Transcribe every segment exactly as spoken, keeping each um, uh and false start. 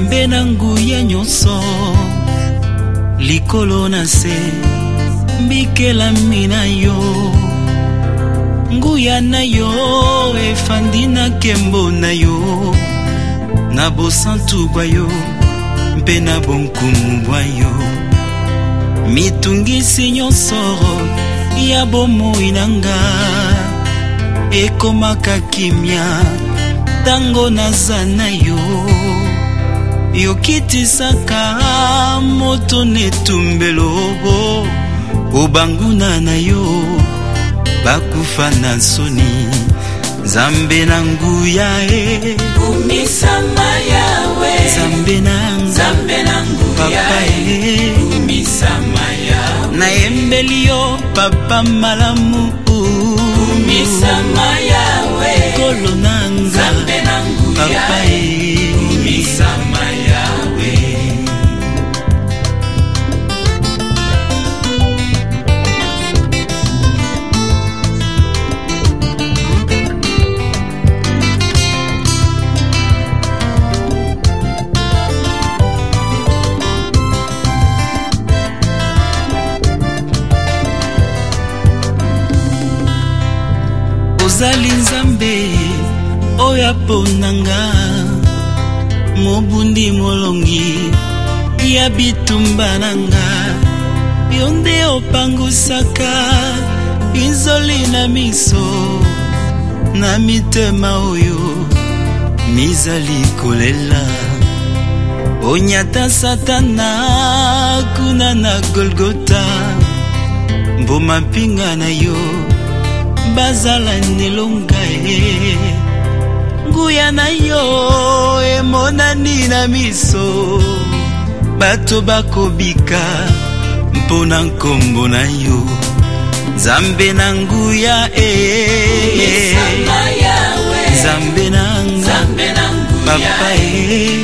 Nzambe na nguya nyonso likolo na se mbikela mina yo nguya na yo efandi na kembo na yo na bosantu bwa yo mpe na bonkumu bwa yo mitungisi nyonso ya bomoi nanga ekomaka kimia tango naza na yo yokitisaka moto netumbelo obanguna na yo bakufa na soni Nzambe na nguya e umisama yawe Nzambe na Nzambe na nguya e umisama yawe na embeli yo papa malamu umisama yawe kolo na Nzambe na nguya e umisama yawe Ozali Nzambe oya ponanga mobundi molongi ya bitumba nanga yonde opangusaka inzoli na miso na mitema oyo mizali kolela onyata satana kuna na Golgota mboma pinga na yo bazala nelonga e nguya na yo emonani na miso bato bakobika mpona nkombo na yo Nzambe na nguya e Nzambe na papa e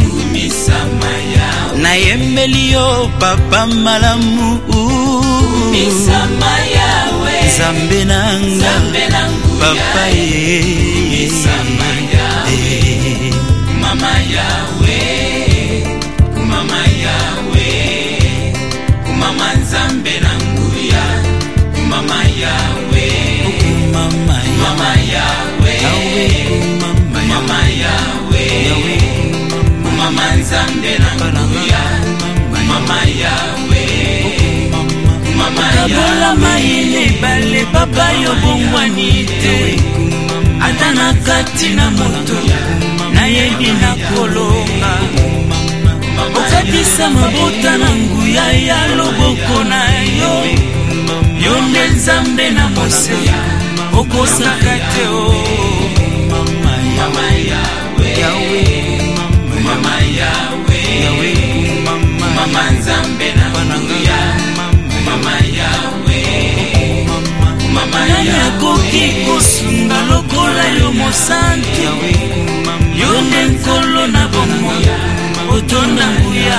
na yembeli yo papa malamu Nzambe na papa e mama yawe mama yawe mama Nzambe na nguya mama yawe mama mama yawe mama yawe mama Nzambe na nguya mama yawe mama yawe maile bale papa yo bongwani te atana kati na moto na yebi na kolonga okatisa mabota na nguya ya loboko na yo yonde Nzambe na mose okosaka te o mama yawe mama yawe mama Nzambe na nguya mama yawe mama yawe koki kosunga lokola yo mosantu yonde nkolo na bomo otonda nguya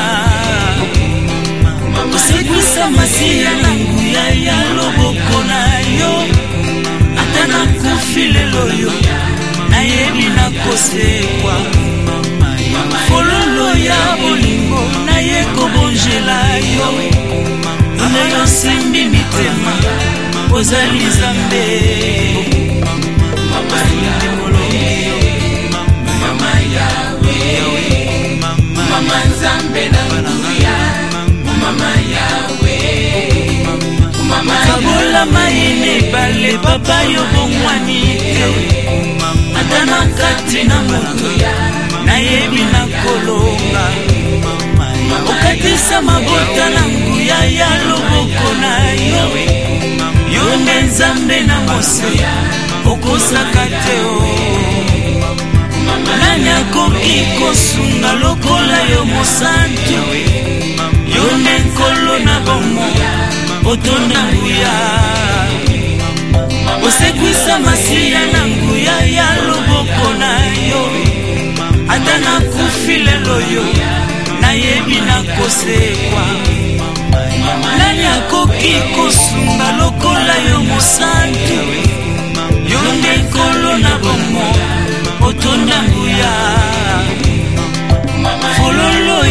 osekwisa masiya na nguya ya loboko na yo ata na kufile loyo nayebi na kosekwa fololo ya bolingo naye kobonjela yo na yo simbi mitema ozali Nzambe mama yawe mama Nzambe na nguya mama yawe mama kabola maine bale papa yo bongwani te ata na kati na moto nayebi na kolonga okatisa mabota na nguya ya loboko na yo yonde Nzambe na mose okosaka te o nani akoki kosunga lokola yo mosantu yonde nkolo na bomo otonda nguya osekwisa masiya na nguya ya loboko na yo ata na kufile loyo nayebi na kosekwa nani akoki kosunga lokola yo mosantu yonde nkolo na bomo otonda nguya fololo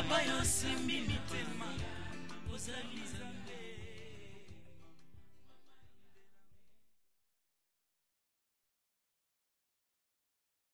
epai osimbi mitema ozali